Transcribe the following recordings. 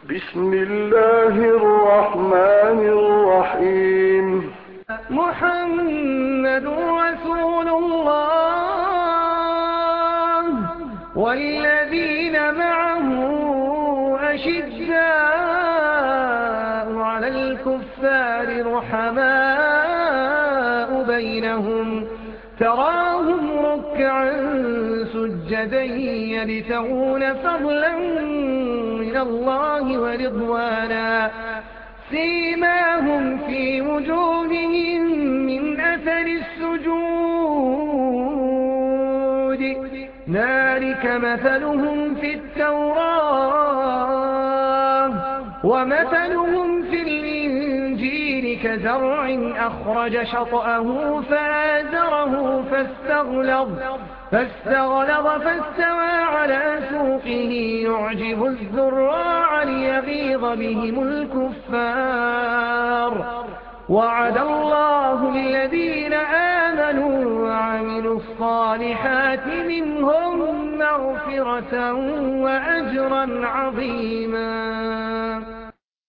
بسم الله الرحمن الرحيم. محمد رسول الله والذين معه أشداء على الكفار رحماء بينهم تراهم ركعا سجدا يبتغون فضلا من الله ورضوانا سيماهم في وجوههم من أثر السجود ذلك مثلهم في التوراة ومثلهم في الإنجيل كزرع أخرج شطأه فآزره فاستغلظ فاستوى على سوقه يعجب الزراع ليغيظ بهم الكفار وعد الله الذين آمنوا وعملوا الصالحات منهم مغفرة وأجرا عظيما.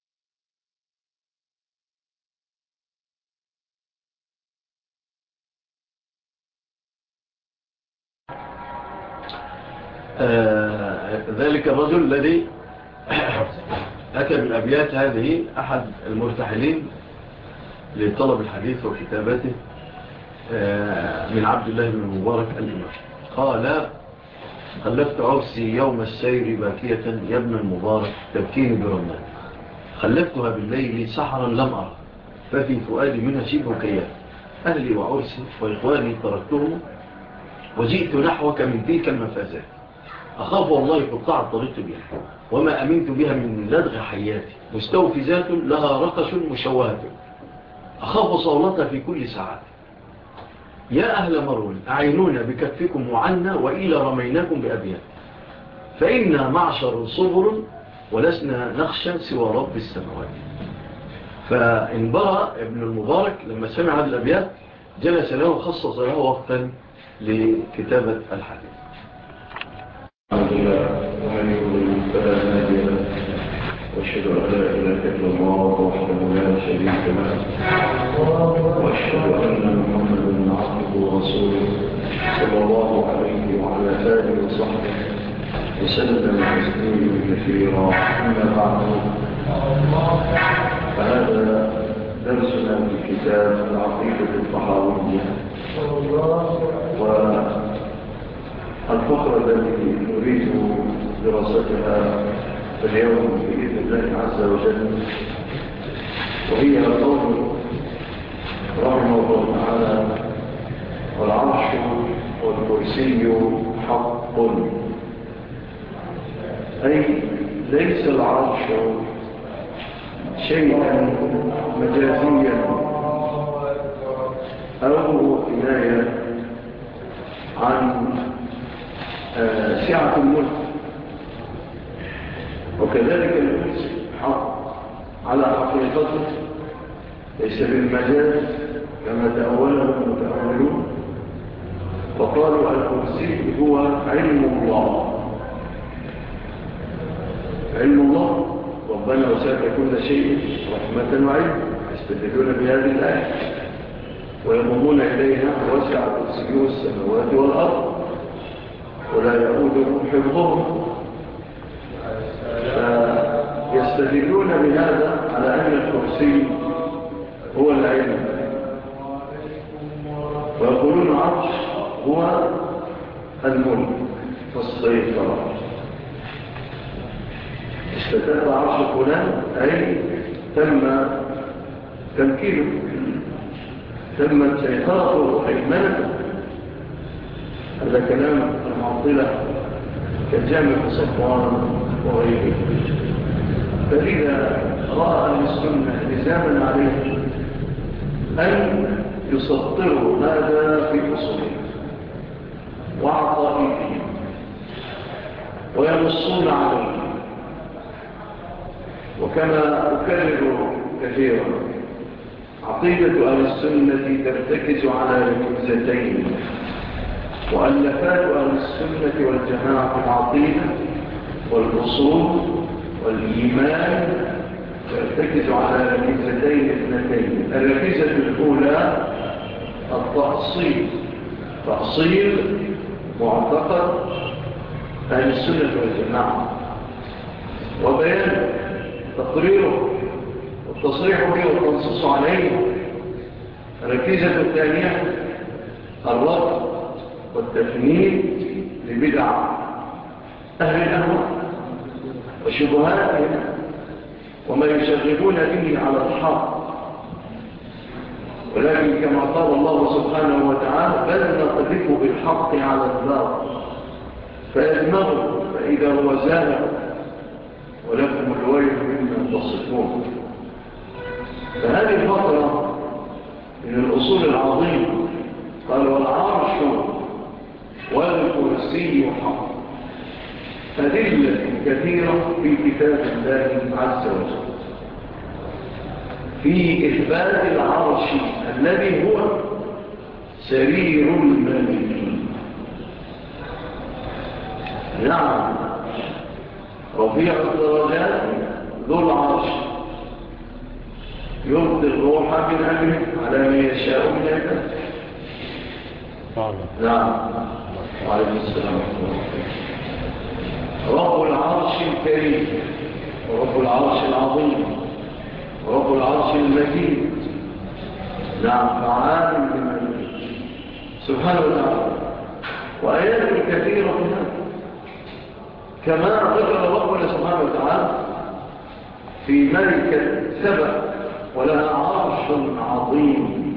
ذلك الرجل الذي أتى بالأبيات هذه أحد المرتحلين لطلب الحديث وكتابته من عبد الله بن المبارك الإمام. قال: خلفت عرسي يوم السير باكية يا ابن المبارك تبكيني برمان، خلفتها بالليل سحرا لم أرى ففي فؤادي منها شبه كيان، أهلي وعرسي وإخواني تركتهم وجئت نحوك من تلك المفازات، أخاف والله قطاع الطريق بها وما أمنت بها من لدغ حياتي، مستوفزات لها رقش مشوهة أخاف صولتها في كل ساعة. يا أهل مروان أعينونا بكفكم وعنا وإلى رميناكم بأبيات، فإنا معشر صبر ولسنا نخشى سوى رب السماوات. فانبرأ ابن المبارك لما سمع هذه الأبيات جلس له وخصص له وقتا لكتابة الحديث. وأشهد أن لا إله إلا الله وحده لا شريك له وأشهد أن محمدا عبده ورسوله صلى الله عليه وعلى آله وصحبه وسلم تسليما كثيرا. أما بعد، فهذا درسنا في كتاب العقيدة الطحاوية، والفقرة التي نريد دراستها اليوم بإذن الله عز وجل وهي قول رحمه الله تعالى: والعرش والكرسي حق، أي ليس العرش شيئا مجازيا أو كناية عن سعة الملك، وكذلك الكرسي حق على حقيقته ليس بالمجاز كما تأوله المتأولون، وقالوا الكرسي هو علم الله. علم الله ربنا وسعت كل شيء رحمة وعلم، يستدلون بهذه الآية ويضمون إليها: وسع كرسيه السماوات والأرض ولا يؤوده حفظهم. فيستدلون بهذا على أن الكرسي هو العلم، ويقولون العرش هو الملك والسيطرة. استتب عرش فلان أي تم تمكينه، تمت سيطرته وحكمته. هذا كلام المعطلة كالجامع صفوان وغيره. فإذا رأى أهل السنة لزاما عليه أن يسطروا هذا في أصولهم وعقائدهم وينصون عليه. وكما أكرر كثيرا، عقيدة أهل السنة ترتكز على ركوزتين: مؤلفات أهل السنة والجماعة العقيدة والأصول والإيمان يرتكز على ركيزتين اثنتين. الركيزة الأولى تأصيل معتقد أهل السنة والجماعة، وبيان تقريره والتصريح به والتنصيص عليه. الركيزة الثانية الرد والتفنيد لبدع أهل الأهواء وشبهاتهم وما يشغلون به على الحق. ولكن كما قال الله سبحانه وتعالى بل نقذف بالحق على الباطل فيدمغه فإذا هو زاهق ولكم الويل مما تصفون. فهذه الفترة من الأصول العظيمة. قال والعرش والكرسي حق. أدلة كثيرة في كتاب الله عز وجل في إثبات العرش الذي هو سرير الملك. نعم، رفيع الدرجات ذو العرش يلقي الروح من أمره على من يشاء من عباده. نعم، وعليكم السلام ورحمة الله. رب العرش الكريم ورب العرش العظيم ورب العرش المجيد. نعم، فعال لمن سبحانه وتعالى. وآيات كثيرة منها كما ذكر ربنا سبحانه وتعالى في ملكة سبأ ولها عرش عظيم.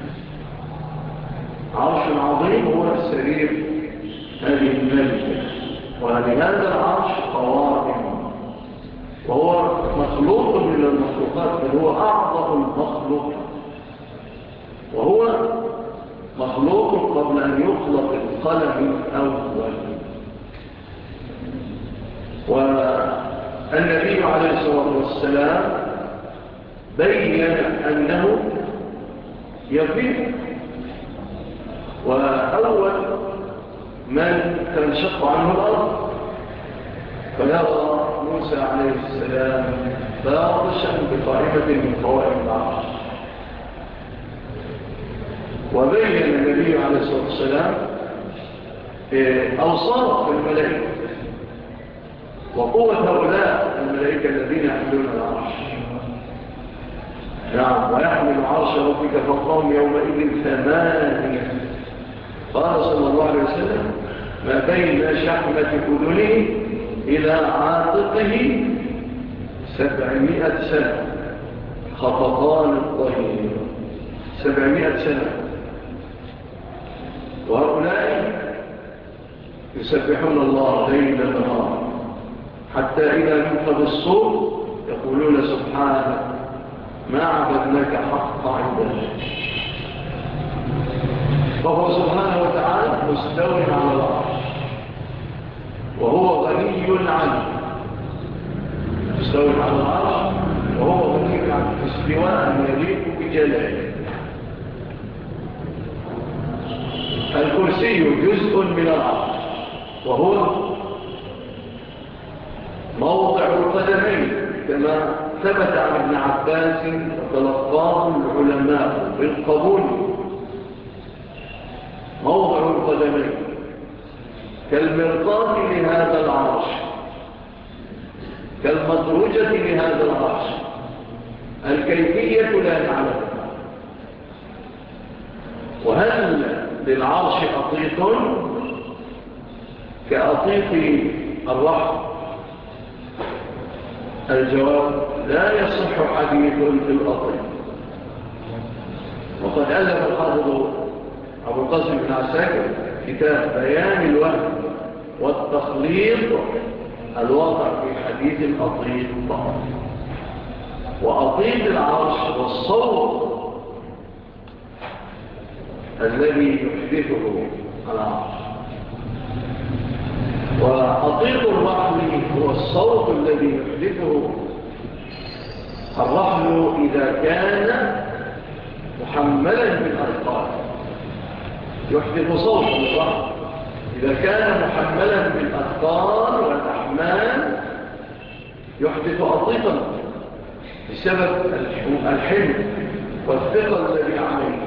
عرش عظيم هو السرير هذه الملكة، ولهذا العرش قوائم، وهو مخلوق من المخلوقات، بل هو أعظم المخلوق، وهو مخلوق قبل أن يخلق القلم الأول. والنبي عليه الصلاة والسلام بيّن أنه يفيد، وأول من تنشق عنه الأرض فيرى موسى عليه السلام فاطشا بقائمة من قوائم العرش. وبين النبي عليه الصلاة والسلام أوصاف الملائكة وقوة هؤلاء الملائكة الذين يحملون العرش. نعم، ويحمل عرش ربك فوقهم يومئذ ثمانية. قال صلى الله عليه وسلم ما بين شحمة أذنه إلى عاتقه 700 سنة خفقان الطير. 700 سنة. وهؤلاء يسبحون الله ليلا نهارا حتى إذا نفخ الصور يقولون سبحانك ما عبدناك حق عبادك. فهو سبحانه وتعالى مستوٍ على العرش وهو غني عنه. مستوٍ على العرش وهو غني عنه استواء يليق بجلاله. الكرسي جزء من العرش وهو موضع القدمين كما ثبت عن ابن عباس وتلقاه العلماء بالقبول. موضع القدمين كالمرقاة لهذا العرش، كالمدرجة لهذا العرش. الكيفية لا نعلمها. وهل للعرش أطيط كأطيط الرحم؟ الجواب لا يصح حديث في الأطيط. وقد ألف الحافظ أبو القاسم بن عساكر كتاب بيان الوهم والتخليط الواقع في حديث الأطيط. وأطيط العرش والصوت الذي يحدثه العرش، وأطيط الرحل هو الصوت الذي يحدثه الرحل إذا كان محملا بالأثقال. يحدث صوت الرحل إذا كان محملا بالأثقال والأحمال يحدث عطيفا بسبب الحلم والثقل الذي عليه.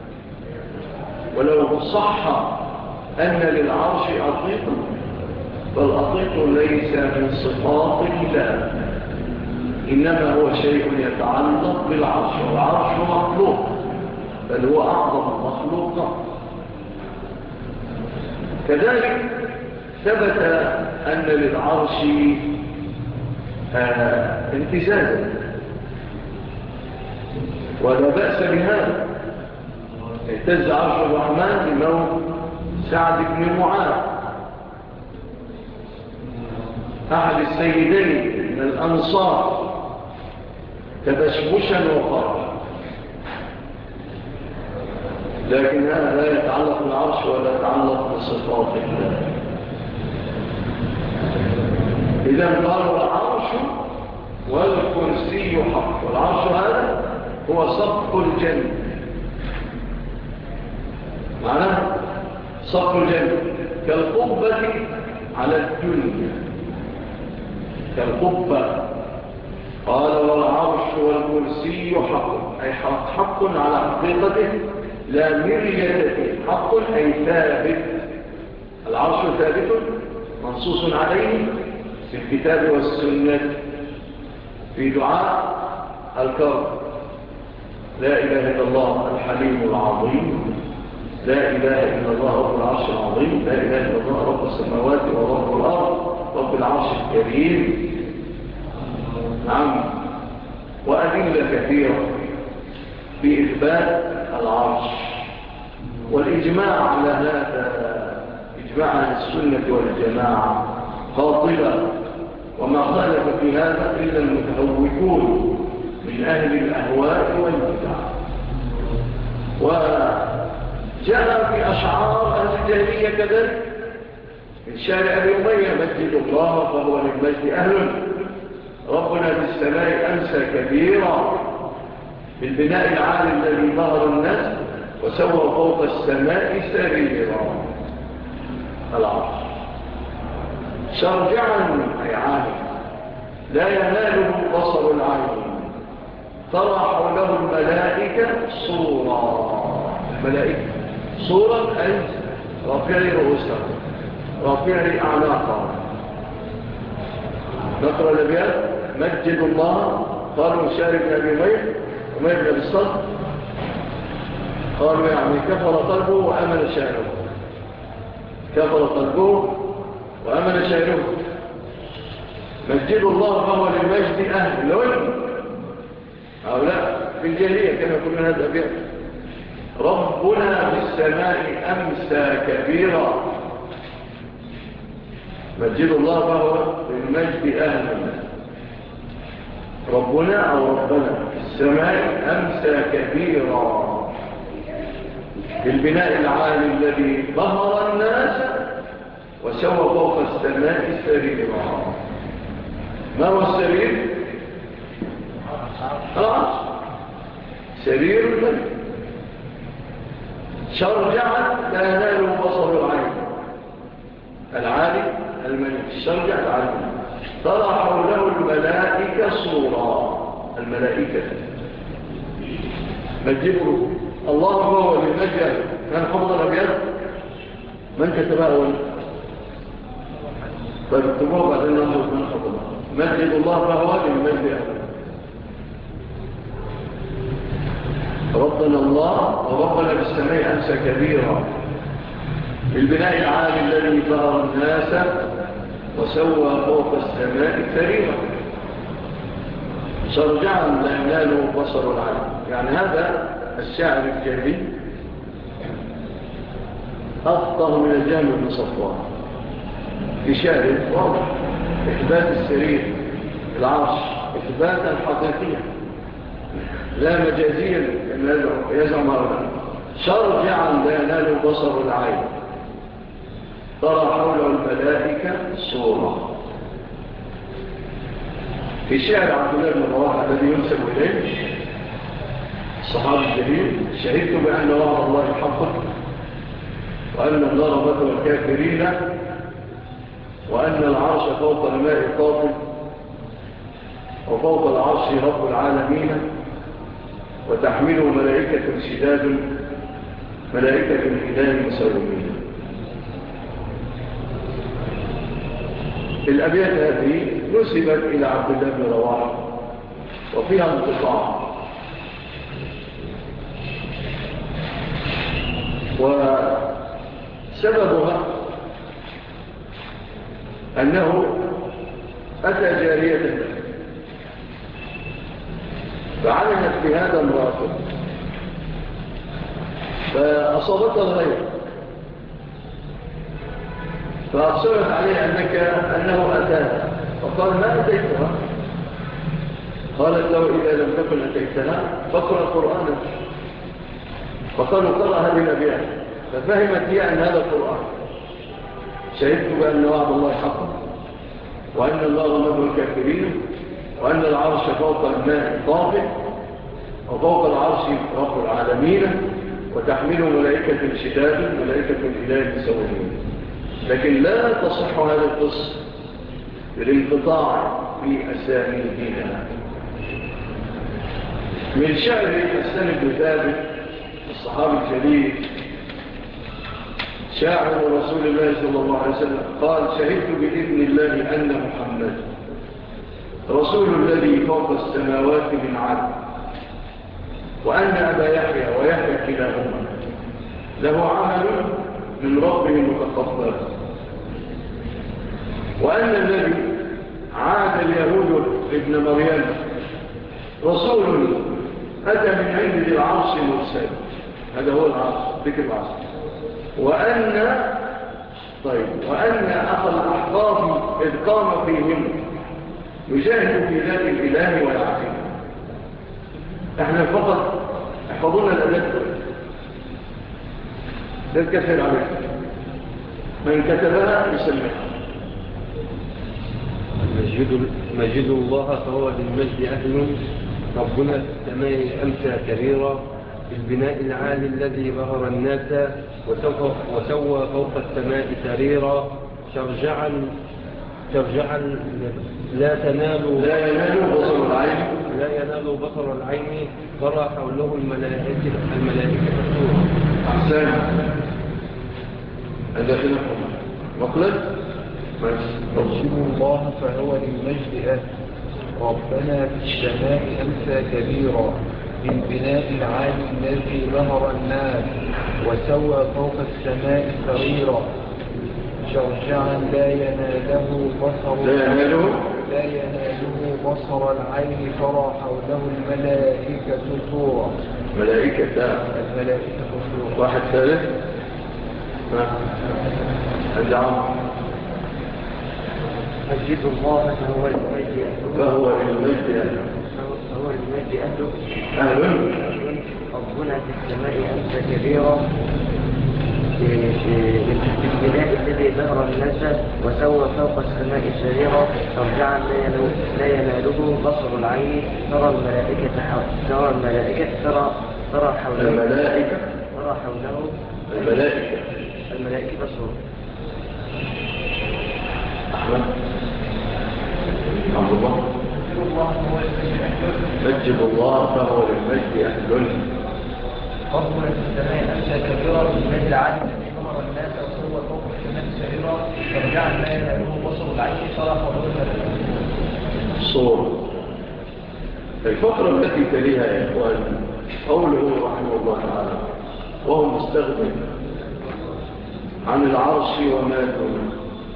ولو صح أن للعرش عطيفا فالعطيف ليس من صفات الله، إنما هو شيء يتعلق بالعرش، والعرش مخلوق بل هو أعظم المخلوقات. كذلك ثبت أن للعرش امتزازا، ولا بأس بهذا. اهتز عرش الرحمن بموت سعد بن معاذ أحد السيدين من الأنصار تبشبشا وفرحا، لكن هذا لا يتعلق بالعرش ولا يتعلق بصفات الله. إذا قال العرش والكرسي حق، والعرش هذا هو سقف الجنة، معناه سقف الجنة كالقبة على الدنيا، كالقبة. قال والعرش والكرسي حق، أي حق على حقيقته لا مرية فيه، حق أي ثابت. العرش ثابت منصوص عليه في الكتاب والسنة في دعاء الكرب: لا إله إلا الله الحليم العظيم، لا إله إلا الله رب العرش العظيم، لا إله إلا الله رب السماوات ورب الأرض رب العرش الكريم. نعم. وأدلة كثيرة في إثبات العرش، والإجماع على هذا إجماع أهل السنة والجماعة قاطبة، وما خالف في هذا إلا المتهوكون من أهل الأهواء والبدع. وجاء في أشعار أهل الجاهلية كذلك من شارع أبي أمية: مسجد الله فهو للمجد أهل، ربنا في السماء أنسى كبيرا، بالبناء العالي الذي ظهر الناس وسوى فوق السماء سريرا. العرش شرجعا أي عالم لا يناله بصر العين، ترى حوله الملائكة صورا. الملائكة صورا أي رافعي رؤوسهم، رافعي أعناقهم. نقرأ الأبيات: مجد الله، قالوا شارب أبي أمية بن أبي الصلت، قالوا يعني كفر قلبه وأمن شعره، كفر قلبه وأمن شعره. مجد الله فهو للمجد أهل، هؤلاء في الجاهلية كانوا يقولون هذا الأبيات: ربنا في السماء أمسى كبيرا. مجد الله فهو للمجد أهل، ربنا أو ربنا في السماء أمسى كبيرا، بالبناء العالي الذي ظهر الناس وسوى فوق السماء سريرا. ما هو السرير؟ سرير الملك. شرجعا لا ينال بصر العين، العالي الملك، الشرجع العالي. ترى حوله الملائكة صورا، الملائكة. مجده الله هو للمجد. كان حفظ الأبيات من كتبها أولا؟ طيب اكتبوه بعدين ننظر من حفظها. مجد الله فهو للمجد. ربنا الله وربنا بالسماء أنسى كبيرا، بالبناء العالي الذي ظهر الناس وسوى فوق السماء سريرا. شرجعا لا يناله بصر العالم. يعني هذا الشاعر الجاهلي أفضل من الجهم بن صفوان في شعر واضح إثبات السرير العرش إثباتا حقيقيا لا مجازيا كما يزعم هؤلاء. شرجعا لا يناله بصر العين، ترى حوله الملائكة صورة. في شعر عبد الله بن رواحة الذي ينسب إليه الصحابي الجليل: شهدت بأن وعد الله حق، وأن النار مثوى الكافرين، وأن العرش فوق الماء طاف، وفوق العرش رب العالمين وتحمله ملائكة شداد ملائكة الإله مسومين. الأبيات هذه نسبت إلى عبد الله بن رواحة وفيها انقطاع، وسببها أنه أتى جارية فعلمت بهذا المراتب فأصابتها الغير فأبصرت عليه أنه أتاها فقال ما أتيتها؟ قالت له إذا لم تكن أتيتها فاقرأ قرآنا. فقالوا قرأ هذه الأبيات ففهمت هي أن هذا القرآن. شهدت بأن وعد الله حق وأن الله نبر الكافرين وأن العرش فوق الماء طافئ وفوق العرش رب العالمين وتحمله ملائكة شداد ملائكة الإله مسومين. لكن لا تصح هذا القصة بالانقطاع في أسانيدها. من شعر حسان بن ثابت الصحابي الجليل شاعر رسول الله صلى الله عليه وسلم قال شهدت بإذن الله أن محمد رسول الذي فوق السماوات من عدل وأن أبا يحيى ويحيى كلاهما له عمل من ربه متقبل وأن الذي عاد اليهود ابن مريم رسول أتى من عند العرش مرسل. هذا هو العرش ذكر العرش. وأن أخذ الأحقاف إذ قام فيهم يجاهد في ذات الإله ويعفيه. احنا فقط احفظونا الأداة ده الكثير عليه من كتبها يسمعها. مجد الله فهو للمجد أهل ربنا في السماء أمسى كبيرا بالبناء العالي الذي بهر الناس وسوى فوق السماء سريرا شرجعا لا ينال بصر العين ترى حوله الملائكة سورا. أحسن. هذا خلافه مقلد مجد الله فهو للمجد أهل ربنا في السماء أمسى كبيرا بالبناء العالي الذي بهر الناس وسوى فوق السماء سريرا شرجعا لا يناله بصر العين ترى حوله الملائكة سورا. الملائكة سورا. واحد ثالث الدعم مجد الله فهو للمجد أهل ربنا في السماء أمسى كبيرا بالبناء الذي بهر الناس وسوى فوق السماء سريرا شرجعا لا يناله بصر العين ترى حوله الملائكة سورا. أحمد عبد الله مجد الله فهو للمجد أهل ربنا في السماء أمسى كبيرا بالمجد العالي الذي بهر الناس وسوى فوق السماء سريرا شرجعا لا يناله بصر العين ترى حوله الملائكة صور. الفقرة التي تليها يا إخوان قوله رحمه الله تعالى وهو مستغني عن العرش وما دونه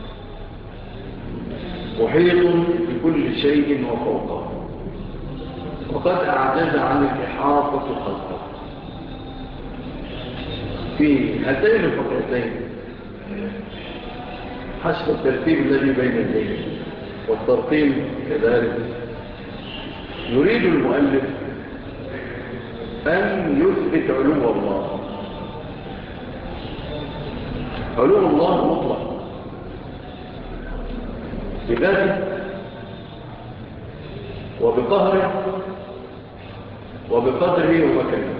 محيط بكل شيء وفوقه وقد أعجز عن الإحاطة خلقه. في هاتين الفقرتين حسب الترتيب الذي بين اليدين والترتيب كذلك يريد المؤلف أن يثبت علو الله. علو الله مطلق بذاته وبقهره وبقدره ومكانه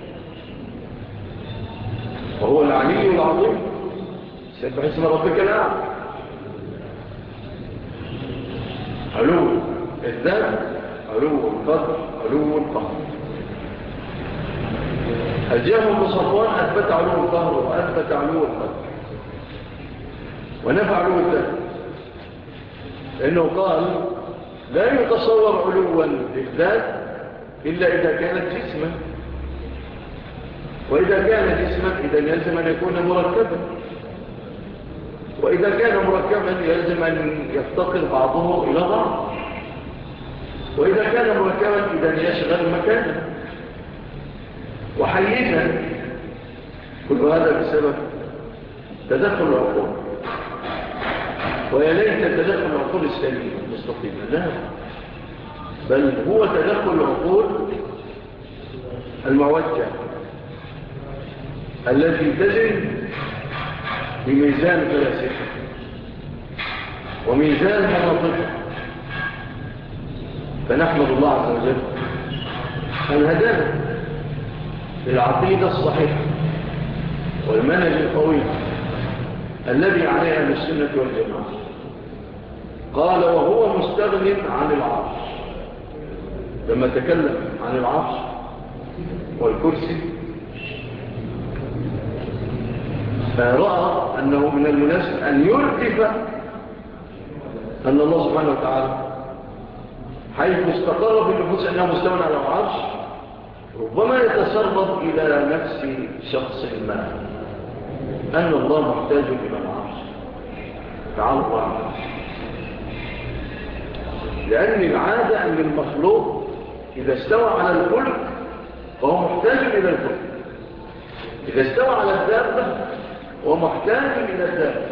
وهو العلي العظيم. سبح اسم ربك الأعلى. علو الذات علو القدر علو القهر. الجهم بن صفوان أثبت علو القهر وأثبت علو القدر ونفع علو الذات، لأنه قال لا يتصور علوا للذات إلا إذا كانت جسما، وإذا كان جسما إذا يلزم أن يكون مركبا، وإذا كان مركبا يلزم أن يفتقر بعضه إلى بعض، وإذا كان مركبا إذا يشغل مكانا وحيزا. كل هذا بسبب تدخل العقول، ويا ليت تدخل العقول السليمة المستقيمة، لا، بل هو تدخل العقول الموجه التي تزن بميزان فلاسفة وميزان مناطقه. فنحمد الله عز وجل أن هدانا للعقيدة الصحيحة والمنهج القوي الذي عليه أهل السنة والجماعة. قال وهو مستغن عن العرش، لما تكلم عن العرش والكرسي فرأى أنه من المناسب أن يردف أن الله سبحانه وتعالى حيث استقر في النفوس أنه مستوى على العرش ربما يتسرب إلى نفس شخص ما أن الله محتاج إلى العرش، تعالى الله عن العرش. لأن العادة أن المخلوق إذا استوى على الفلك فهو محتاج إلى الفلك، إذا استوى على الدابة هو محتاج إلى الدابة.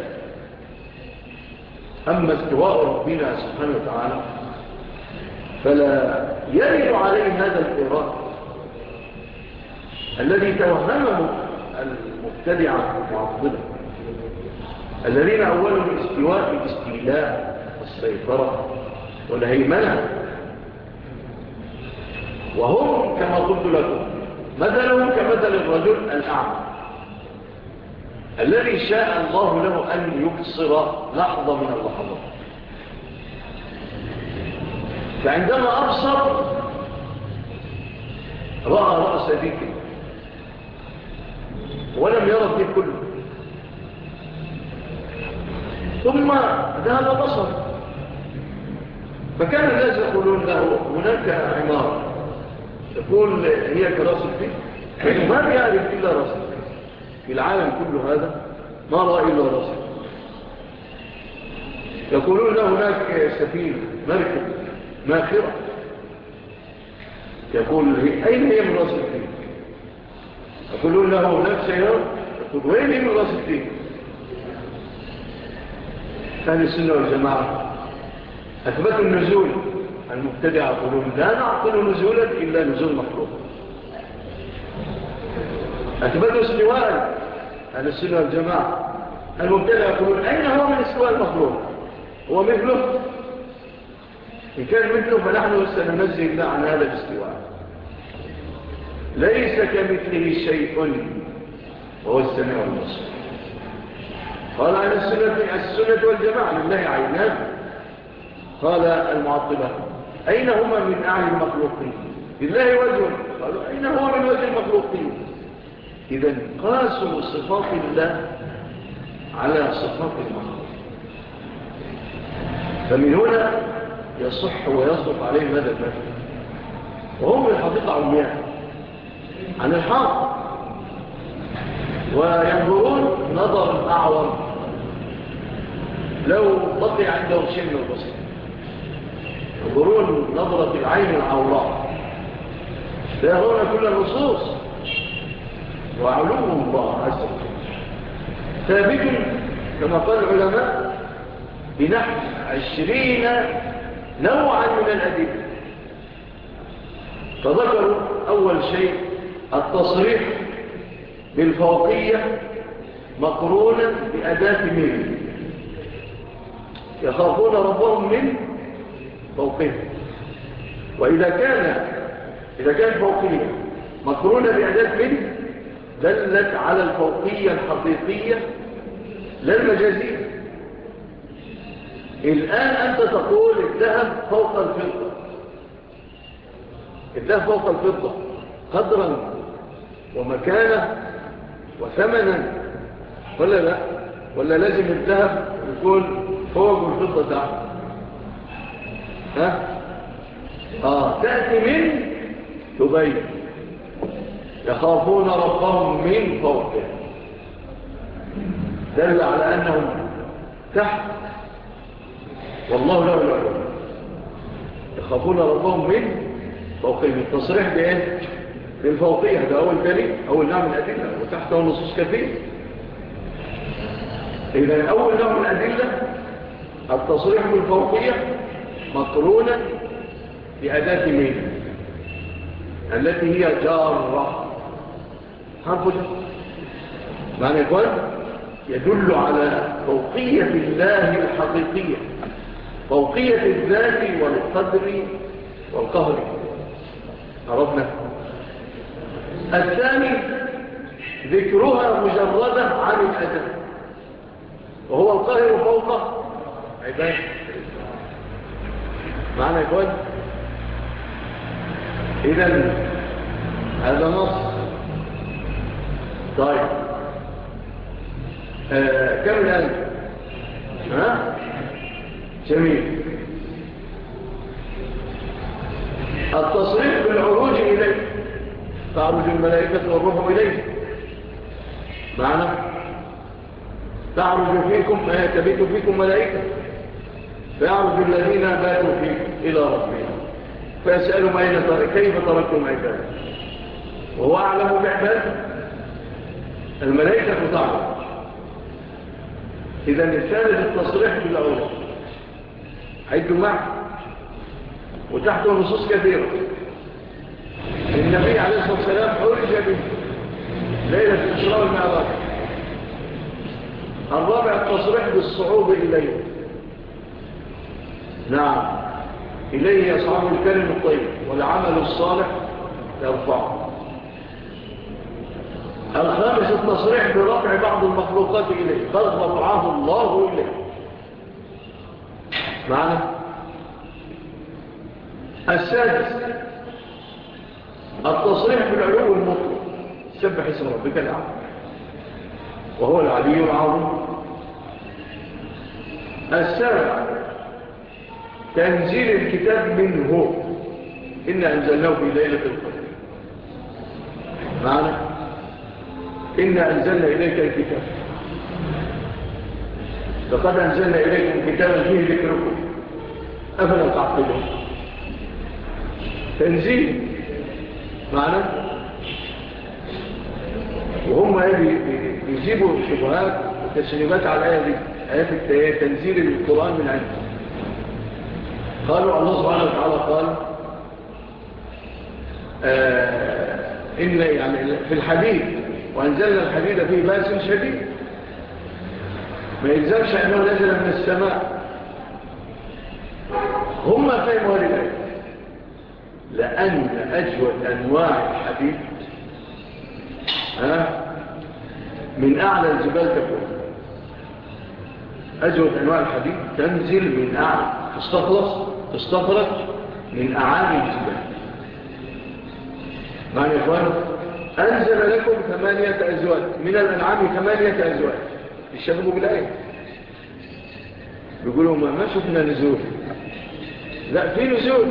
أما استواء ربنا سبحانه وتعالى فلا يرد عليه هذا الإرادة الذي توهمه المبتدعة المعطلة الذين أولوا الاستواء بالاستيلاء والسيطرة والهيمنة، وهم كما قلت لكم مثلهم كمثل الرجل الأعمى الذي شاء الله له أن يبصر لحظة من اللحظات، فعندما أبصر رأى رأس ذيك ولم يرى الذيك كله، ثم ذهب بصر، فكان الناس يقولون له هناك عمارة تقول هي كراس الذيك، ما بيعرف إلا راس الذيك في العالم كله، هذا ما رأى إلا راس الذيك. يقولون له هناك سفينة مركب ماخرة، يقول أين هي من راس الدين؟ يقولون له هناك سيارة، يقول وين هي من راس الدين؟ أهل السنة والجماعة أثبتوا النزول، المبتدع يقولون لا نعقل نزولا إلا نزول مخلوق. أثبتوا استواء، أهل السنة والجماعة المبتدع يقولون أين هو من استواء المخلوق؟ هو مثله، إن كان مثله فنحن سننزه الله عن هذا الاستواء. ليس كمثله شيء وهو السميع البصير. قال عن السنة والجماعة لله عينان. قال المعطلة أين هما من أعين المخلوقين؟ لله وجه، قالوا أين هو من وجه المخلوقين؟ إذن قاسوا صفات الله على صفات المخلوق، فمن هنا يصح ويصدق عليهم هذا المثل، وهم الحقيقة عميان عن الحق، وينظرون نظر الأعور لو بقي عنده شيء من البصر، ينظرون نظرة العين العوراء، لا يرون كل النصوص، وعلوم الله عز وجل ثابت كما قال العلماء بنحو 20 نوعا من الأدلة. فذكروا أول شيء التصريح بالفوقية مقرونا بأداة من، يخافون ربهم من فوقهم، وإذا كان فوقية مقرونة بأداة من دلت على الفوقية الحقيقية لا المجازية. الآن أنت تقول الذهب فوق الفضة، الذهب فوق الفضة قدرا ومكانة وثمنا، ولا لا؟ ولا لازم الذهب يكون فوق الفضة تحت؟ تأتي من تبين يخافون ربهم من فوقهم، دل على أنهم تحت والله لا يعلم. يخافون ربهم من فوقهم، التصريح بإيه؟ بالفوقية، هذا أول دليل، أول نوع من الأدلة، وتحته نصوص كثير. إذا أول نوع من الأدلة التصريح بالفوقية مقرونا بأداة من التي هي جارة، حرف جر، معنى يقول يدل على فوقية الله الحقيقية، فوقية الذات والقدر والقهر. عرفنا. الثاني ذكرها مجردة عن الأدب، وهو القاهر فوق عباده. معنى يقول إذن هذا نص. طيب كم الآن؟ جميل. التصريح بالعروج إليه، تعرج الملائكة والروح إليه، معنى تعرج فيكم تبيت فيكم ملائكة، فيعرج الذين باتوا فيكم إلى ربهم فيسألوا كيف تركتم عباده، وهو أعلم بعباده. الملائكة تعرج. إذا الثالث التصريح بالعروج، عدوا معه وتحته نصوص كثيرة. النبي عليه الصلاة والسلام عرج به ليلة الإسراء والمعراج. الرابع التصريح بالصعود إليه، نعم، إليه يصعد الكلم الطيب والعمل الصالح يرفعه. الخامس التصريح برفع بعض المخلوقات إليه، بل رفعه الله إليه، معنى. السادس التصريح بالعلو المطلق، سبح اسم ربك الأعلى وهو العلي العظيم. السابع تنزيل الكتاب منه، إنا أنزلناه في ليلة القدر، معنى إنا أنزلنا إليك الكتاب، لقد أنزلنا إليكم كتابا فيه ذكركم أفلا تعقلون. تنزيل، معنى. وهم يجيبوا شبهات وتسليمات على الآية دي، آيات تنزيل القرآن من عنده. قالوا الله سبحانه وتعالى قال إن يعني في الحديد وأنزلنا الحديد فيه بأس شديد، ما يلزمش أنه نزل من السماء. هم فهموا هذه الآية، لأن أجود أنواع الحديد من أعلى الجبال تكون. أجود أنواع الحديد تنزل من أعلى، تستخرج من أعالي الجبال. معنى يا إخوان أنزل لكم 8 أزواج من الأنعام، 8 أزواج. يشبهوا بالآية، بيقولوا ما شفنا نزول. لا، في نزول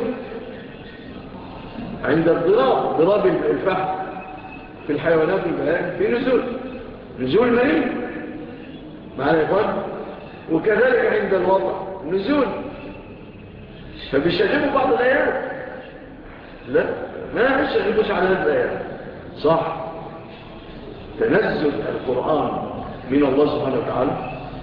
عند ضراب الفحم في الحيوانات والبهائم، في نزول مريم، معنى يا إخوان. وكذلك عند الوضع نزول. فبيشغلوا بعض الآيات، لا ما يشغلوش على هذه الآيات، صح. تنزل القرآن من الله سبحانه وتعالى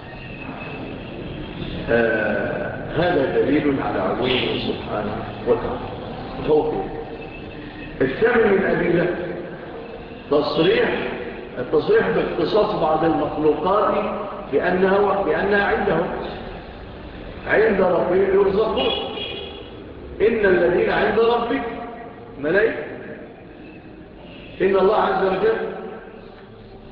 هذا دليل على علوه سبحانه وتعالى فوقه. الثامن من الأدلة التصريح باختصاص بعض المخلوقات بأنها عند ربهم يرزقون. إن الذين عند ربك ملائكة. إن الله عز وجل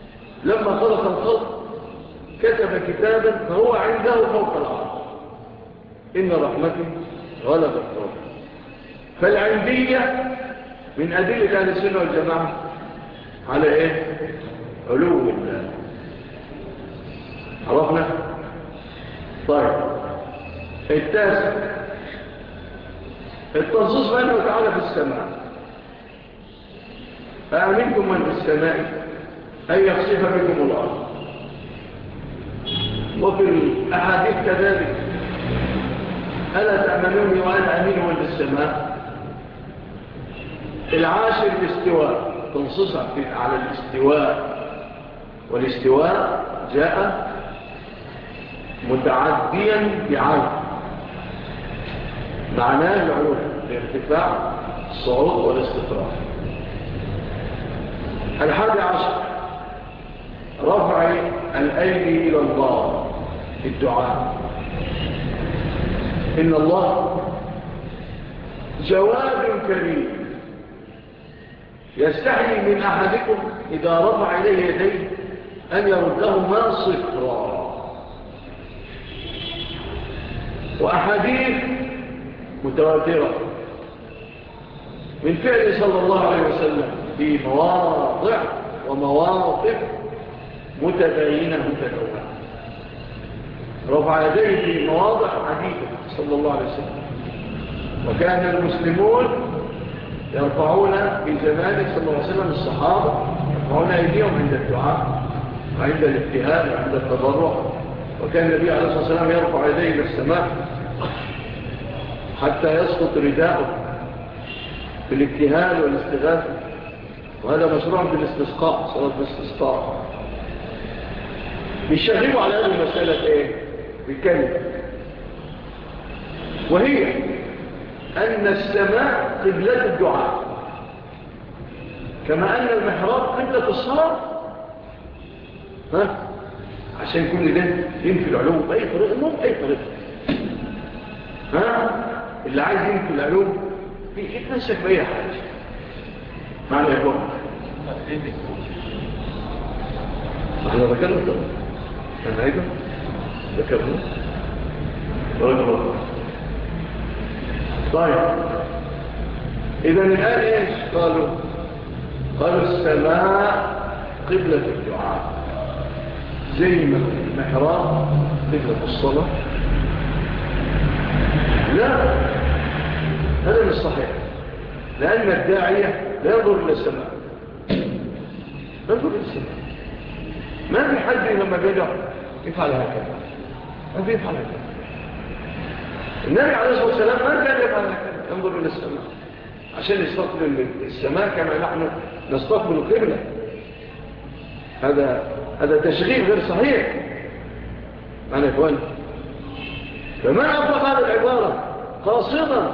لما خلق الخلق كتب كتابا فهو عنده فوق العرش، إن رحمتي غلبت غضبي. فالعندية من أدلة أهل السنة والجماعة على إيه؟ علو الله. عرفنا؟ طيب التاسع التنصيص بأنه تعالى في السماء. أأمنتم من في السماء أن يخسف بكم الأرض. وفي الأحاديث كذلك ألا تأمنوني وأنا أمين من في السماء. العاشر الاستواء، تنصص على الاستواء، والاستواء جاء متعديا بعلم، معناه العلو، الارتفاع، الصعود والاستقرار. الحادي عشر رفع الأيدي إلى الله في الدعاء. إن الله جواد كريم يستحي من أحدكم إذا رفع إليه يديه أن يردهما صفرا. وأحاديث متواترة من فعل صلى الله عليه وسلم في مواضع ومواقف متباينة متنوعة. رفع يديه في مواضع عديدة صلى الله عليه وسلم. وكان المسلمون يرفعون في زمانه صلى الله عليه وسلم، الصحابة يرفعون أيديهم عند الدعاء وعند الابتهال وعند التضرع. وكان النبي عليه الصلاة والسلام يرفع يديه إلى السماء حتى يسقط رداءه في الابتهال والاستغاثة. وهذا مشروع بالاستسقاء، صلاة الاستسقاء. بيشغلوا على هذه المسألة ايه؟ بكلمة، وهي أن السماء قبلة الدعاء كما أن المحراب قبلة الصلاة. عشان كل ده ينفي العلو بأي طريقة، المهم بأي طريقة. اللي عايز ينفي العلو يتمسك بأي حاجة. معنى يقول احنا ذكرنا طبعا كان عيدا ذكرنا رجل. طيب إذا الآن إيش قالوا السماء قبلة الدعاء، زي ما المحراب قبلة الصلاة. لا، هذا مش صحيح، لأن الداعية لا ينظر إلى السماء، ينظر إلى السماء. ما في حد لما بيدعو يفعل هكذا، ما في يفعل هكذا. النبي عليه الصلاة والسلام ما كان يفعل هكذا، ينظر إلى السماء عشان يستقبل السماء كما نحن نستقبل القبلة. هذا تشغيل غير صحيح. معنى إخواني، فما أطلق هذه العبارة قاصدا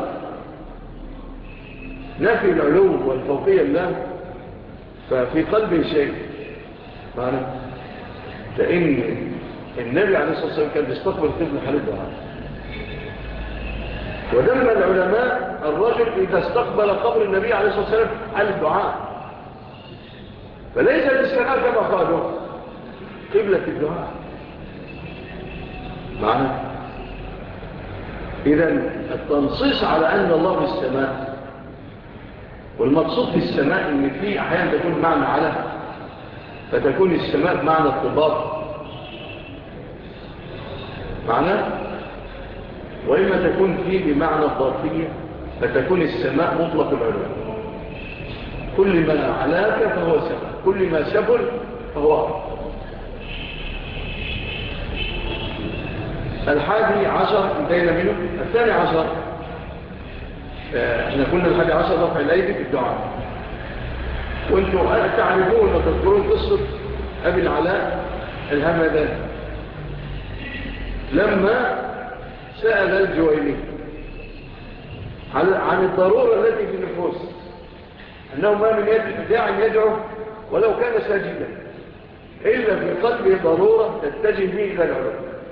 نفي العلو والفوقية لله ففي قلبه شيء. معنى لأن النبي عليه الصلاة والسلام كان يستقبل قبل حال الدعاء. ودم العلماء الرجل إذا استقبل قبر النبي عليه الصلاة والسلام حال الدعاء، فليس السماء كما قالوا قبلة الدعاء. معنى إذن التنصيص على أن الله في السماء، والمقصود في السماء إن في أحيانا تكون معنى على، فتكون السماء بمعنى الطباق معنى، وإما تكون فيه بمعنى الظرفية فتكون السماء مطلق العلو. كل ما علاك فهو سماء، كل ما سفل فهو أرض. الحادي عشر انتهينا منه. الثاني عشر احنا قلنا الحادي عشر رفع الأيدي في الدعاء. وانتم تعرفون وتذكرون قصة أبي العلاء الهمداني لما سأل الجويني عن الضرورة التي في النفوس، أنه ما من داع يدعو ولو كان ساجدا إلا في قلبه ضرورة تتجه به إلى العلو.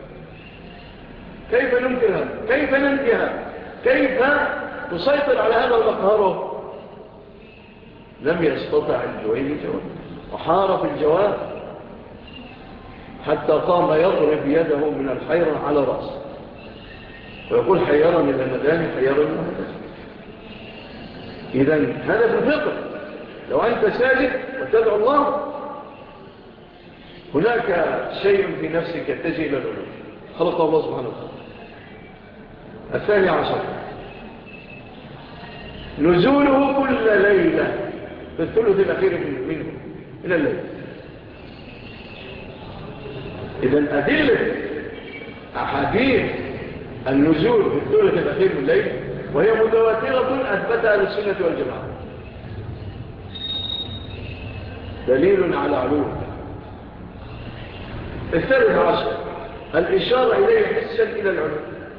كيف ننكرها؟ كيف ننكرها؟ كيف تسيطر على هذا المقهر؟ لم يستطع الجويني جواب، وحار في الجواب حتى قام يضرب يده من الحيرة على رأسه. ويقول حيرني الهمدان حيرني الهمدان. إذن هذا في الفطر. لو أنت ساجد وتدعو الله هناك شيء في نفسك يتجه إلى العلو خلق الله سبحانه وتعالى. الثاني عشر نزوله كل ليلة في الثلث الأخير منه إلى الليل. إذن أدلة أحاديث النزول في الثلث الأخير من الليل وهي متواترة أثبتها للسنة والجماعة دليل على علوه. الثالث عشر الإشارة إليه حسا إلى العلو.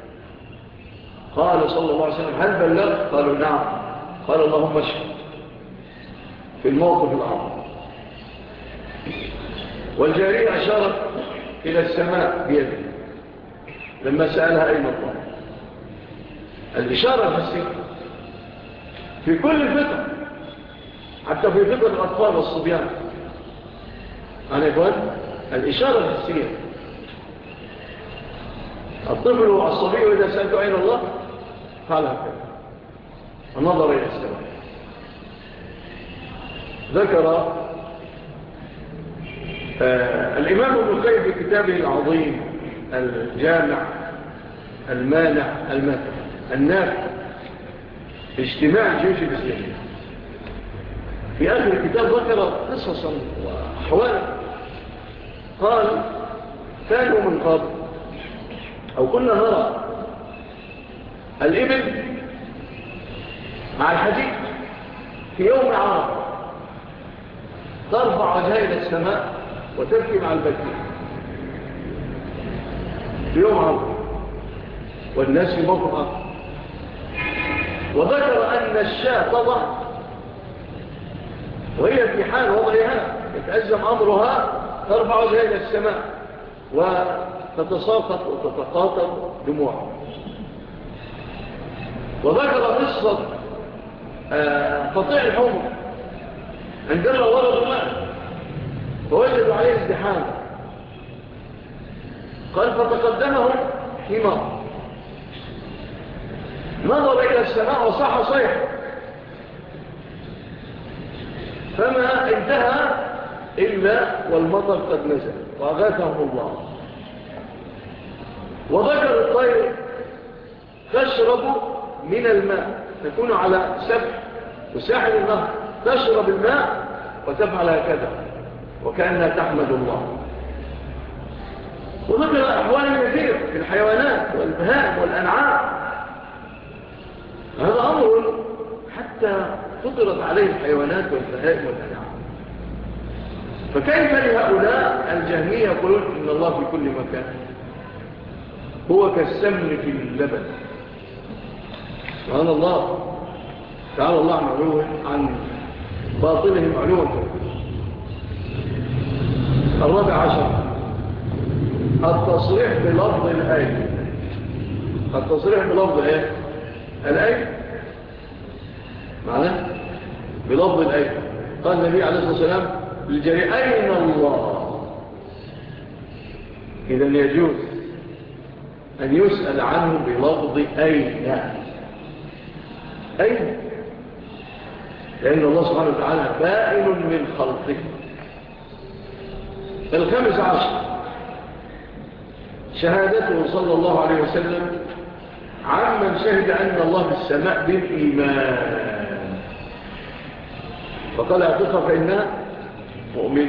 قال صلى الله عليه وسلم هل بلغ؟ قالوا نعم. قال اللهم اشهد في الموقف العظيم. والجارية أشارت إلى السماء بيده لما سألها أين الله. الإشارة الحسية في كل فطر حتى في فطر الأطفال والصبيان. أنا أقول الإشارة الحسية الطفل والصبي إذا سألته أين الله قال هكذا النظر إلى السماء. ذكر الإمام ابن القيم في كتابه العظيم الجامع المانع النافع اجتماع الجيوش الإسلامية في آخر الكتاب ذكر قصصا وأحوالا. قال كانوا من قبل أو كنا نرى الإبل مع الحديد في يوم عرفة ترفع وجهها إلى السماء وتبكي مع البكي في يوم عرفة والناس في موقف آخر. وذكر أن الشاة تضع وهي في حال وضعها يتأزم أمرها ترفع وجهها إلى السماء وتتساقط وتتقاطر دموعها. وذكر قصة قطيع الحمر عندما وردوا ماء فوجدوا عليه ازدحام. قال فتقدمهم حمار نظر إلى السماء وصح صيح فما انتهى إلا والمطر قد نزل وأغاثهم الله. وذكر الطير تشرب من الماء تكون على سبح وساحل النهر تشرب الماء وتفعل هكذا وكأنها تحمد الله. وذكر أحوال كثيرة في الحيوانات والبهائم والأنعام. هذا أمر حتى فطرت عليه الحيوانات والبهائم والأنعام. فكيف لهؤلاء الجهمية يقولون إن الله في كل مكان هو كالسمن في اللبن؟ سبحان الله تعالى الله عن باطلهم علوا. الرابع عشر التصريح بلفظ الآية. التصريح بلفظ ايه؟ الآية معناه بلفظ الآية. قال النبي عليه الصلاة والسلام للجري أين الله؟ إذن يجوز أن يسأل عنه بلفظ أين. أين؟ لأن الله سبحانه وتعالى بائن من خلقه. الخامس عشر شهادته صلى الله عليه وسلم عمن شهد أن الله في السماء بالإيمان فقال اعتقى فإنها مؤمن.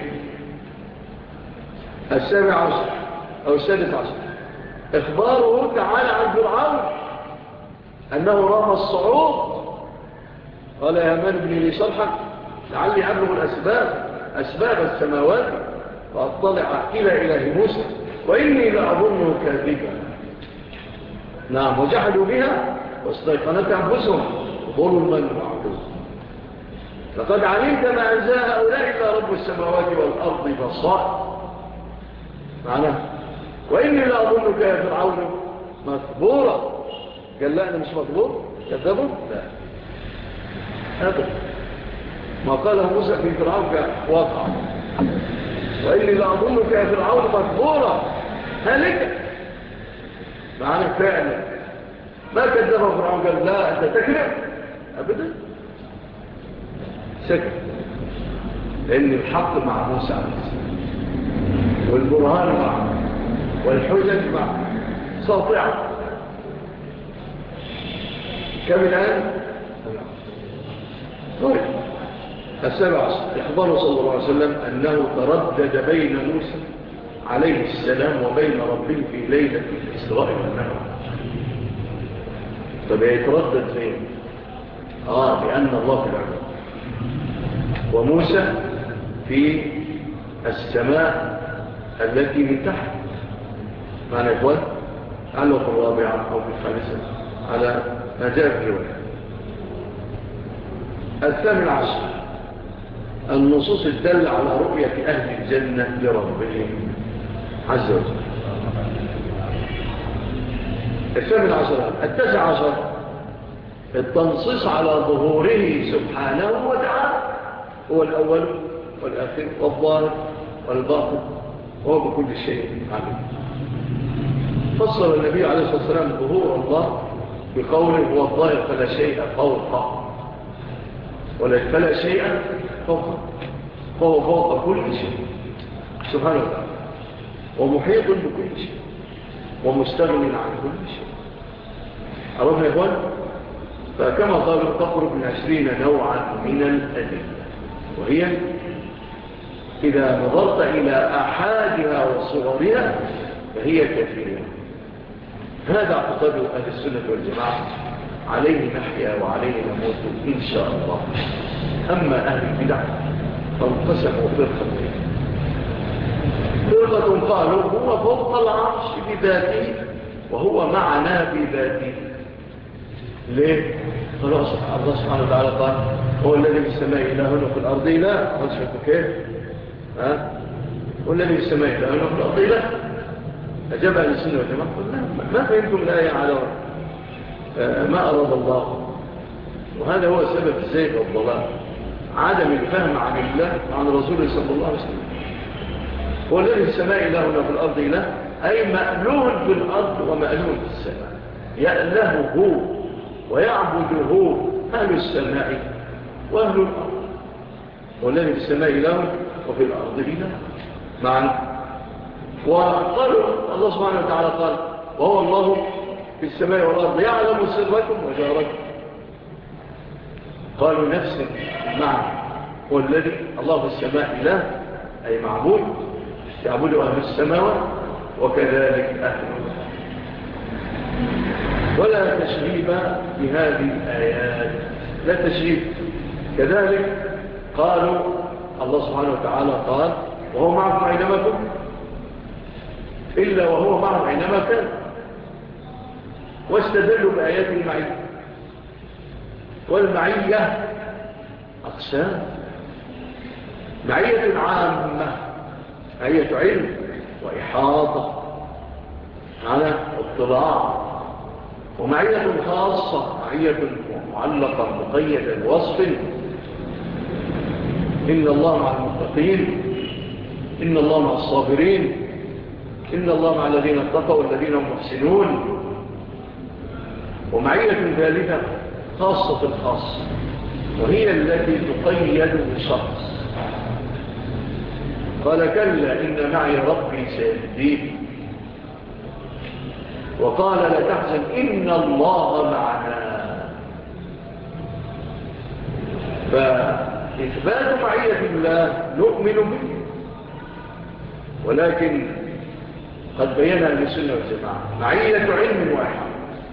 السابع عشر أو السادس عشر إخباره تعالى عن فرعون أنه رام الصعود. قال يا هامان ابن لي صرحا لعلي أبلغ أسباب السماوات فأطلع إلى إله موسى وإني لأظنه كاذبا. نعم وجحدوا بها واستيقنتها أنفسهم ظلما وعدوا. لقد علمت ما أنزل هؤلاء إلا رب السماوات والأرض بصائر. معناه وإني لأظنك يا فرعون مكبورا. قال لا أنا مش مكبور كذبوا؟ لا هذا ما قاله موسى في فرعون واقع. وإني لأظنك يا فرعون مكبورا هلك. معنى فعلا ما كذبه فرعون قال لا أنت تكذب أبدا، سكت، لأن الحق مع موسى عليه السلام والبرهان معه والحجج معه ساطعة. كم الآن؟ طيب 17 يخبر صلى الله عليه وسلم أنه تردد بين موسى عليه السلام وبين ربه في ليلة الإسراء والمعراج. طب يتردد فين؟ لأن الله في العلم وموسى في السماء التي من تحت، معنى يا إخوان على في الرابعة أو في الخامسة على ما جاء في الرواية. 18 النصوص الدالة على رؤية أهل الجنة لربهم عز وجل. 19 التنصيص على ظهوره سبحانه وتعالى، هو الأول والآخر والظاهر والباطن، وهو بكل شيء عليم. فصل النبي عليه الصلاة والسلام ظهور الله بقوله هو الظاهر فلا شيء فوقه، فلا شيء فوقه، فهو فوق كل شيء سبحانه وتعالى، ومحيط بكل شيء ومستغن عن كل شيء. عرفنا يا إخوان؟ فكما قالوا تقرب من 20 نوعا من الأدلة، وهي إذا نظرت إلى أحادها وصورها فهي كثيرة. هذا اعتقاد أهل السنة والجماعة، عليه نحيا وعليه نموت إن شاء الله. أما أهل البدع فانقسموا فرقتين. فرقة قالوا هو فوق العرش بذاته وهو معنا بذاته. ليه؟ قالوا الله سبحانه وتعالى قال هو الذي في السماء إله وفي الأرض إله. أصبحوا كيف؟ هو الذي في السماء إله وفي الأرض إله. أجاب أهل السنة والجماعة ما فهمتم الآية على ما أراد الله. وهذا هو سبب الزيغ والضلال، عدم الفهم عن الله وعن رسوله صلى الله عليه وسلم. هو الذي في السماء إله وفي الأرض إله، أي مألوه في الأرض ومألوه في السماء، يألهه ويعبده أهل السماء وأهل الأرض. والذي في السماء إله وفي الأرض إله معنا. وقالوا الله سبحانه وتعالى قال وهو الله في السماء والأرض يعلم سركم وجهركم. قالوا نفس المعنى، هو الذي الله في السماء إله أي معبود يعبد أهل السماوات وكذلك أهل الأرض. ولا تشريب بهذه الآيات، لا تشريب. كذلك قالوا الله سبحانه وتعالى قال وهو معكم أينما كنتم، إلا وهو معهم أينما كان. واستدلوا بآيات المعية. والمعية أقسام: معية عامة، معية علم وإحاطة على اطلاع، ومعية خاصة، معية معلقة مقيدة بوصف: إن الله مع المتقين، إن الله مع الصابرين، إن الله مع الذين اتقوا والذين هم محسنون. ومعية ثالثة خاصة الخاص، وهي التي تقيد بشخص. قال كلا إن معي ربي سيهدين. وقال لا تحزن إن الله معنا. فإثبات معية الله نؤمن به، ولكن قد بينها للسنة والجماعة معية علم واحد،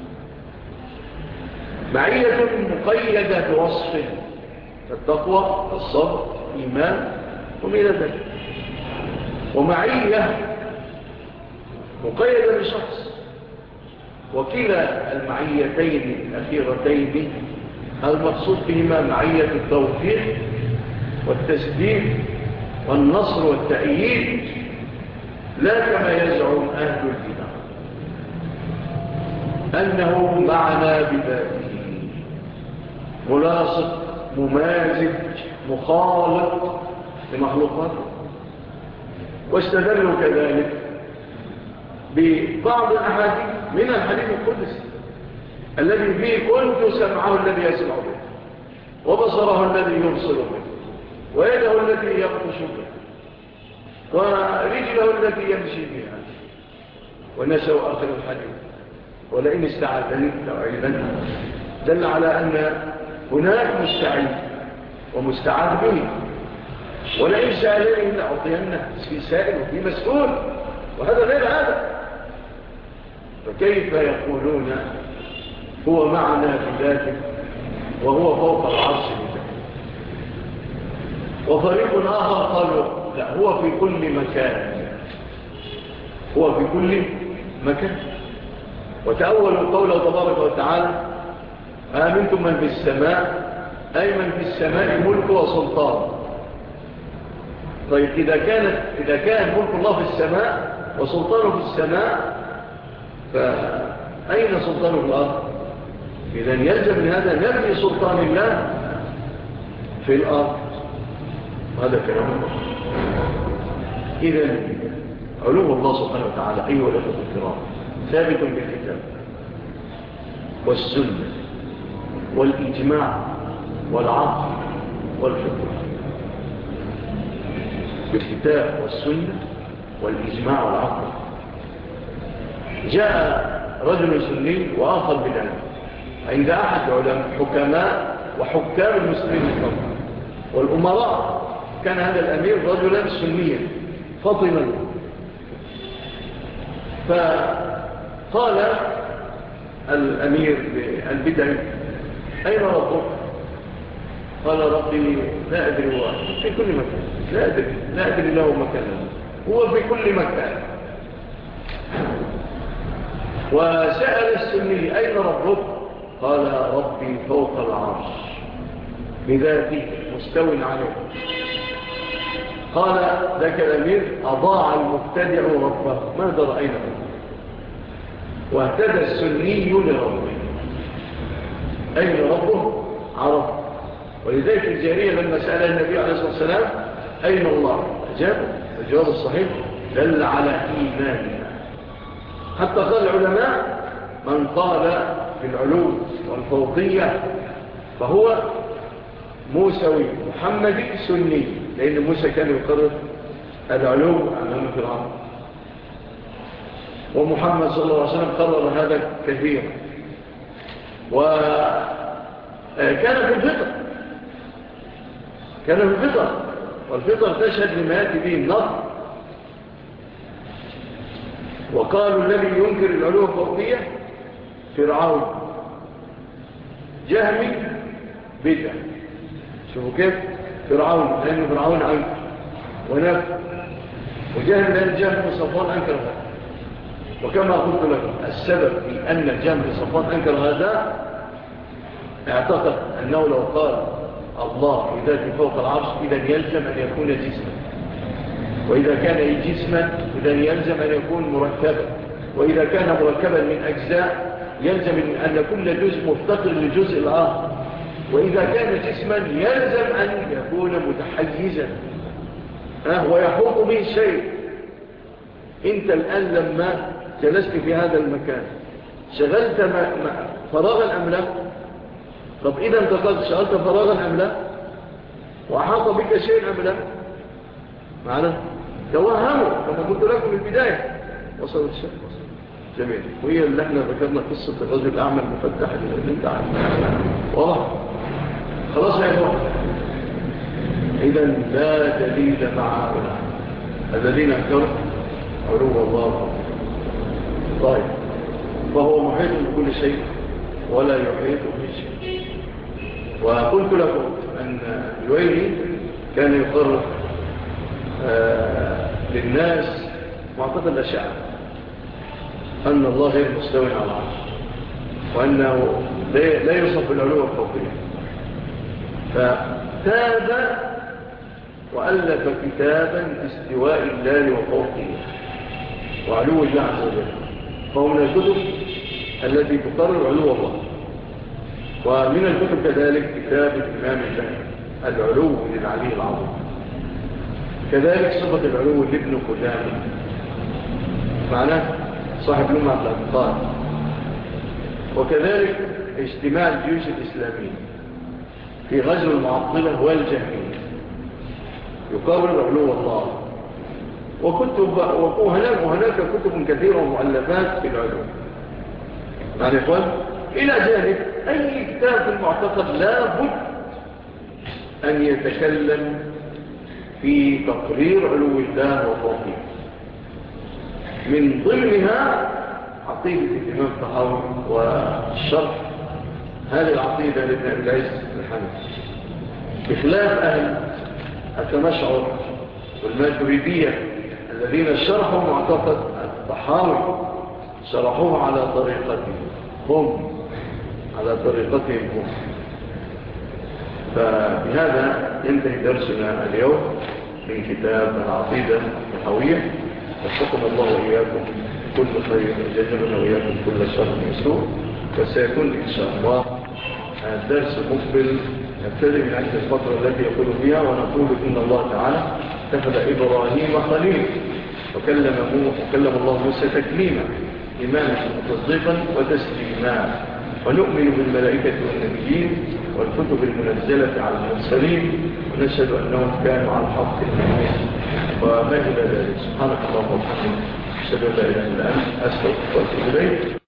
معية مقيدة بوصف التقوى الصبر الإيمان ومن ذلك، ومعية مقيدة بشخص. وكلا المعيتين الأخيرتين المقصود بهما معية التوفيق والتسديد والنصر والتأييد، لا كما يزعم أهل البدع أنه معنا بذاته ملاصق ممازج مخالط لمخلوقاته. واستدلوا كذلك ببعض الأحاديث من الحديث القدسي الذي فيه كنت سمعه الذي يسمع به وبصره الذي يبصر به ويده التي يبطش به ورجله التي يمشي بها ونسوا آخر الحديث ولئن استعاذني لأعيذنه دل على أن هناك مستعين ومستعاذ به ولئن سألني لأعطينه في سائل وفي مسؤول وهذا غير هذا فكيف يقولون هو معنا في ذاته وهو فوق العرش بذاته وفريق آخر قالوا لا هو في كل مكان هو في كل مكان وتأولوا قوله تبارك وتعالى آمنتم من في السماء أي من في السماء ملك وسلطان. طيب إذا كان ملك الله في السماء وسلطانه في السماء فأين سلطانه في الأرض؟ إذن يلزم من هذا نبني سلطان الله في الأرض هذا كلام الله. إذن علوم الله سبحانه وتعالى أيها الأخوة الكرام ثابت بالكتاب والسنة والإجماع والعقل والفقه بالكتاب والسنة والإجماع والعقل. جاء رجل سني وآخر بدعي عند أحد حكماء وحكام المسلمين الفضل والأمراء كان هذا الأمير رجلا سنيا فطنا فقال الأمير البدعي أين ربك؟ قال ربي لا أدري هو في كل مكان لا أدري له مكانا هو في كل مكان. وسأل السني أين ربك؟ قال ربي فوق العرش بذاته مستوٍ عليه. قال ذاك الأمير أضاع المبتدع ربه ماذا رأينا واهتدى السني لربه. أين ربه؟ عرف. ولذلك الجارية لما سأل النبي عليه الصلاة والسلام أين الله؟ أجاب الجواب الصحيح دل على إيماننا. حتى قال العلماء من قال في العلو والفوقية فهو موسوي محمدي سني لأن موسى كان يقرر العلو أمام فرعون ومحمد صلى الله عليه وسلم قرر هذا كثيرا وكان في الفطر والفطر تشهد لما يأتي به النظر. وقالوا الذي ينكر العلو الفوقية فرعون جهمي بدع. شوفوا كيف فرعون لأن فرعون أنكر ونفى وجهم لأن جهم صفوان أنكر هذا. وكما قلت لكم السبب في أن الجهم صفوان أنكر هذا اعتقد أنه لو قال الله بذاته فوق العرش إذا يلزم أن يكون جسما وإذا كان جسما إذا يلزم أن يكون مركبا وإذا كان مركبا من أجزاء يلزم أن كل جزء مفتقر للجزء الآخر وإذا كان جسما يلزم أن يكون متحيزا ويحوط به شيء. أنت الآن لما جلست في هذا المكان شغلت فراغا أم لا؟ طب إذا انت قد شغلت فراغا أم لا؟ وأحاط بك شيء أم لا؟ معنا توهموا كما قلت لكم في البداية وصلت الشيء جميل. وهي اللي احنا ذكرنا قصة الرجل الأعمى المفتح اللي انت عارف واضح خلاص يا إخوان. إذن لا دليل مع هؤلاء الذين انكروا علو الله. طيب فهو محيط بكل شيء ولا يحيط بشيء. وقلت لكم أن الويلي كان يقرر للناس معتقد الأشعة أن الله غير مستوى على العرش وأنه لا يوصف بالعلو الفوقية. فتاب وألف كتابا باستواء الله وفوقه وعلو الله عز وجل. فهو من الكتب التي تقرر علو الله. ومن الكتب كذلك كتاب الإمام الذهبي العلو للعلي العظيم. كذلك صفة العلو لابن قدامة معناه صاحب لمعة الاعتقاد وكذلك اجتماع الجيوش الإسلامية في غزو المعطلة والجهمية يقابل علو الله، وهناك كتب كثيرة ومؤلفات في العلوم. يعني إخوان، إلى جانب أي كتاب في المعتقد لا بد أن يتكلم في تقرير علو الله وفوقه. من ضمنها عقيدة الإمام الطحاوي والشرح هذه العقيدة لابن أبي العز الحنفي، بخلاف أهل التمشعر والماتريدية الذين شرحوا معتقد الطحاوي شرحوه على طريقتهم هم. فبهذا ينتهي درسنا اليوم من كتاب العقيدة الطحاوية. وفقنا الله وإياكم كل خير وجنبنا وإياكم كل شر وسوء. وسيكون إن شاء الله الدرس مقبل نبتدئ من عند الفترة التي يقول فيها ونقول إن الله تعالى اتخذ إبراهيم خليلا وكلم الله موسى تكليما إماما وتصديقا وتسليما. ونؤمن بالملائكة والنبيين والكتب المنزلة على المرسلين ونشهد أنهم كانوا على الحق المبين. وما إلى ذلك. سبحانك اللهم وبحمدك أشهد أن لا إله إلا أنت أستغفرك وأتوب إليك.